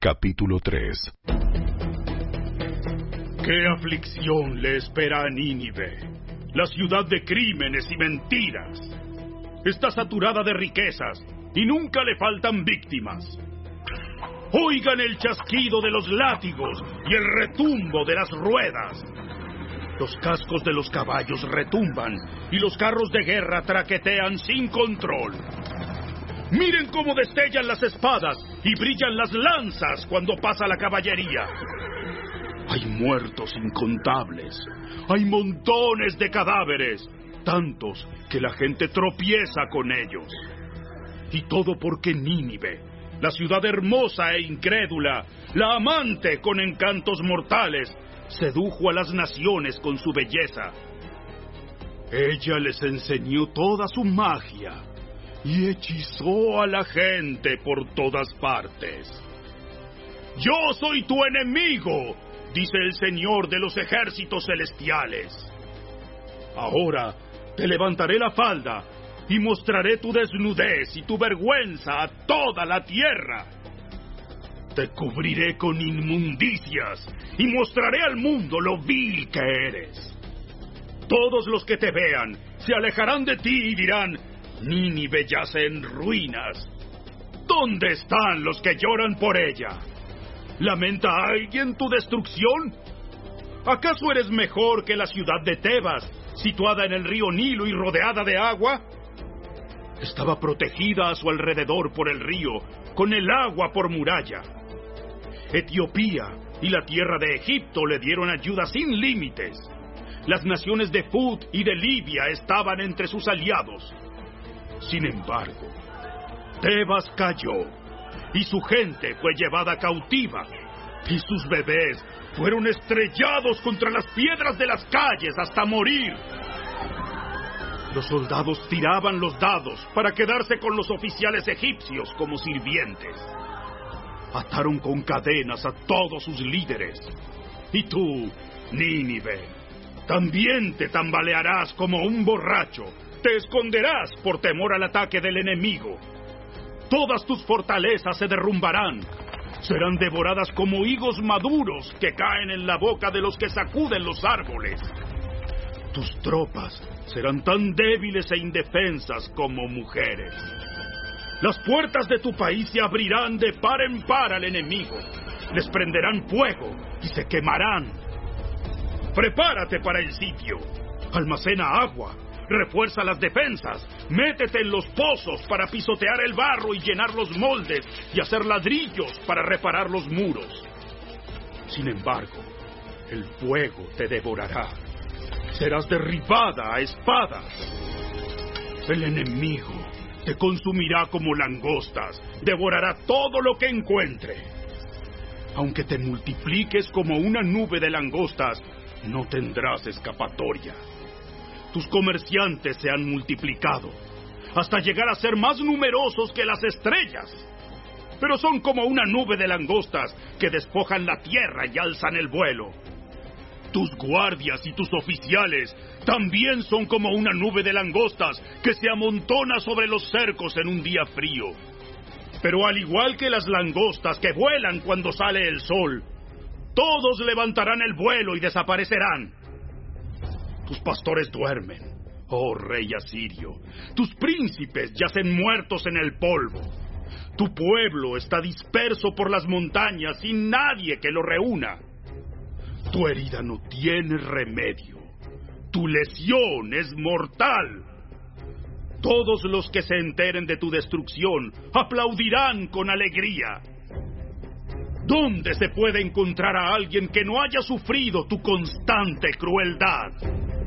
Capítulo 3. ¿Qué aflicción le espera a Nínive, la ciudad de crímenes y mentiras? Está saturada de riquezas y nunca le faltan víctimas. Oigan el chasquido de los látigos y el retumbo de las ruedas. Los cascos de los caballos retumban y los carros de guerra traquetean sin control. Miren cómo destellan las espadas y brillan las lanzas cuando pasa la caballería. Hay muertos incontables, hay montones de cadáveres, tantos que la gente tropieza con ellos. Y todo porque Nínive, la ciudad hermosa e incrédula, la amante con encantos mortales, sedujo a las naciones con su belleza. Ella les enseñó toda su magia y hechizó a la gente por todas partes. Yo soy tu enemigo, dice el Señor de los ejércitos celestiales. Ahora te levantaré la falda y mostraré tu desnudez y tu vergüenza a toda la tierra. Te cubriré con inmundicias y mostraré al mundo lo vil que eres. Todos los que te vean se alejarán de ti y dirán: Nínive yace en ruinas. ¿Dónde están los que lloran por ella? ¿Lamenta alguien tu destrucción? ¿Acaso eres mejor que la ciudad de Tebas, situada en el río Nilo y rodeada de agua? Estaba protegida a su alrededor por el río, con el agua por muralla. Etiopía y la tierra de Egipto le dieron ayuda sin límites. Las naciones de Fut y de Libia estaban entre sus aliados. Sin embargo, Tebas cayó y su gente fue llevada cautiva y sus bebés fueron estrellados contra las piedras de las calles hasta morir. Los soldados tiraban los dados para quedarse con los oficiales egipcios como sirvientes. Ataron con cadenas a todos sus líderes. Y tú, Nínive, también te tambalearás como un borracho. Te esconderás por temor al ataque del enemigo. Todas tus fortalezas se derrumbarán. Serán devoradas como higos maduros que caen en la boca de los que sacuden los árboles. Tus tropas serán tan débiles e indefensas como mujeres. Las puertas de tu país se abrirán de par en par al enemigo. Les prenderán fuego y se quemarán. Prepárate para el sitio. Almacena agua. Refuerza las defensas. Métete en los pozos para pisotear el barro y llenar los moldes y hacer ladrillos para reparar los muros. Sin embargo, el fuego te devorará. Serás derribada a espadas. El enemigo te consumirá como langostas. Devorará todo lo que encuentre. Aunque te multipliques como una nube de langostas, no tendrás escapatoria. Tus comerciantes se han multiplicado, hasta llegar a ser más numerosos que las estrellas. Pero son como una nube de langostas que despojan la tierra y alzan el vuelo. Tus guardias y tus oficiales también son como una nube de langostas que se amontona sobre los cercos en un día frío. Pero al igual que las langostas que vuelan cuando sale el sol, todos levantarán el vuelo y desaparecerán. Tus pastores duermen, oh rey asirio. Tus príncipes yacen muertos en el polvo. Tu pueblo está disperso por las montañas sin nadie que lo reúna. Tu herida no tiene remedio. Tu lesión es mortal. Todos los que se enteren de tu destrucción aplaudirán con alegría. ¿Dónde se puede encontrar a alguien que no haya sufrido tu constante crueldad?